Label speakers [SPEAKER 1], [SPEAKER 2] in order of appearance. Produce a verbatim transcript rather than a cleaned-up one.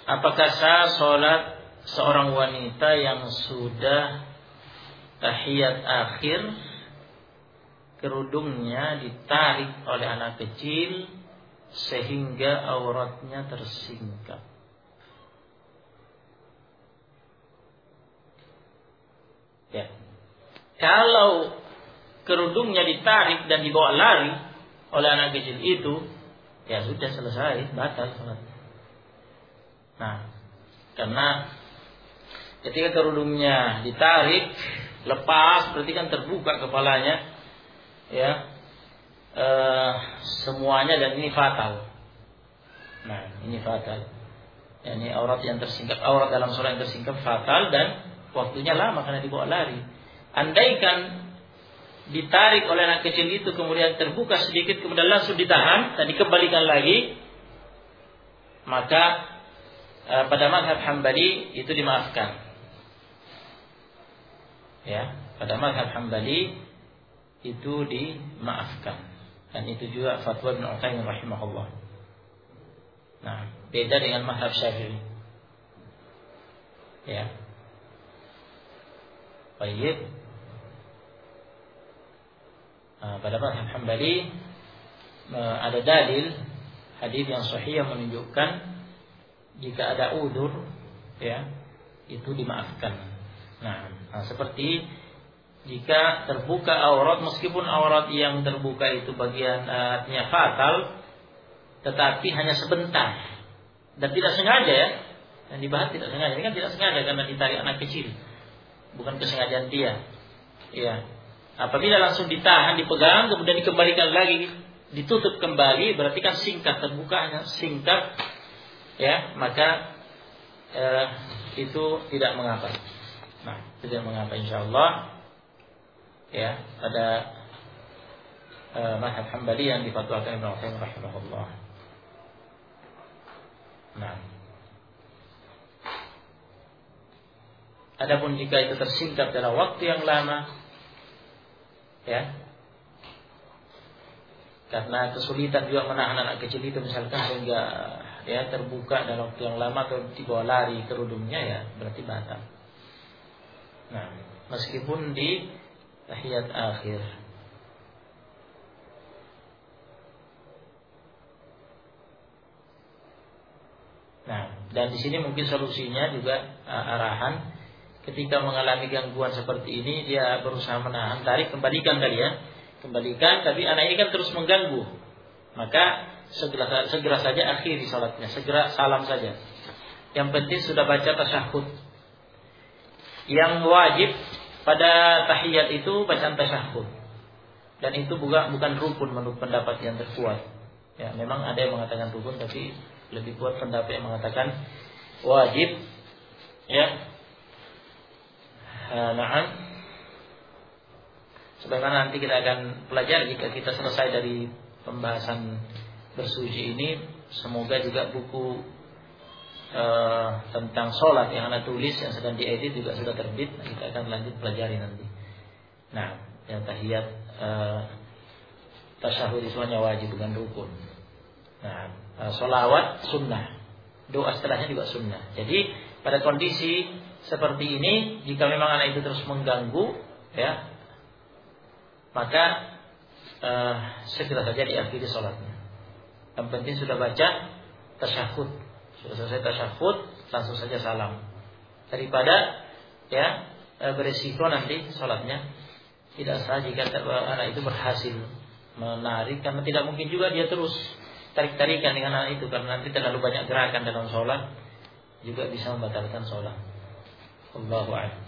[SPEAKER 1] apakah sah sholat seorang wanita yang sudah tahiyat akhir, kerudungnya ditarik oleh anak kecil sehingga auratnya tersingkap? Ya. Kalau kerudungnya ditarik dan dibawa lari oleh anak kecil itu, ya sudah selesai, batal salatnya. Nah, karena ketika kerudungnya ditarik, lepas, berarti kan terbuka kepalanya, ya, e, semuanya, dan ini fatal. Nah, ini fatal. Ya, ini aurat yang tersingkap, aurat dalam sholat yang tersingkap fatal, dan waktunya lama karena dibawa lari. Andaikan ditarik oleh anak kecil itu, kemudian terbuka sedikit, kemudian langsung ditahan dan dikembalikan lagi, maka e, pada mazhab Hambali itu dimaafkan. Ya, pada mazhab Hambali itu dimaafkan, dan itu juga fatwa Ibnu Utsaimin rahimahullah. Nah, beda dengan mazhab Syafi'i. Ya. Baik. Nah, pada mazhab Hambali ada dalil hadis yang sahih yang menunjukkan jika ada udzur, ya, itu dimaafkan. Nah, nah, seperti jika terbuka aurat, meskipun aurat yang terbuka itu bagian artinya fatal, tetapi hanya sebentar dan tidak sengaja, ya, yang dibahas tidak sengaja. Ini kan tidak sengaja karena ditarik anak kecil, bukan kesengajaan dia. Ya, apabila langsung ditahan, dipegang, kemudian dikembalikan lagi, ditutup kembali, berarti kan singkat, terbukanya singkat, ya, maka eh, itu tidak mengapa. Nah, tidak mengapa insyaallah, ya, pada uh, mazhab Hambali yang difatwakan Ibnu Utsaimin rahimahullah. Nah, adapun jika itu tersingkap dalam waktu yang lama, ya, karena kesulitan juga menahan anak kecil itu misalkan sehingga, ya, terbuka dalam waktu yang lama atau dibawa lari kerudungnya, ya, berarti batal. Nah, meskipun di tahiyat akhir. Nah, dan di sini mungkin solusinya juga uh, arahan ketika mengalami gangguan seperti ini, dia berusaha menahan, tarik, kembalikan tadi, ya, kembalikan. Tapi anak ini kan terus mengganggu, maka segera segera saja akhiri salatnya, segera salam saja. Yang penting sudah baca tasyahud. Yang wajib pada tahiyat itu bacaan tasyahud, dan itu bukan bukan rukun menurut pendapat yang terkuat. Ya, memang ada yang mengatakan rukun, tapi lebih kuat pendapat yang mengatakan wajib. Ya, nah, sebagaimana nanti kita akan pelajari jika kita selesai dari pembahasan bersuci ini. Semoga juga buku Uh, tentang sholat yang anda tulis yang sedang diedit juga sudah terbit. Nah, kita akan lanjut pelajari nanti. Nah, yang tahiyat uh, tasyahud itu hanya wajib, bukan rukun. Nah, uh, sholawat sunnah, doa setelahnya juga sunnah. Jadi pada kondisi seperti ini, jika memang anak itu terus mengganggu, ya, maka uh, segera saja diakhiri sholatnya. Yang penting sudah baca tasyahud, sudah selesai tasyahud, langsung saja salam, daripada, ya, berisiko nanti sholatnya tidak sah jika anak itu berhasil menarik, karena tidak mungkin juga dia terus tarik-tarikan dengan anak itu, karena nanti terlalu banyak gerakan dalam sholat juga bisa membatalkan sholat. Allahu a'lam.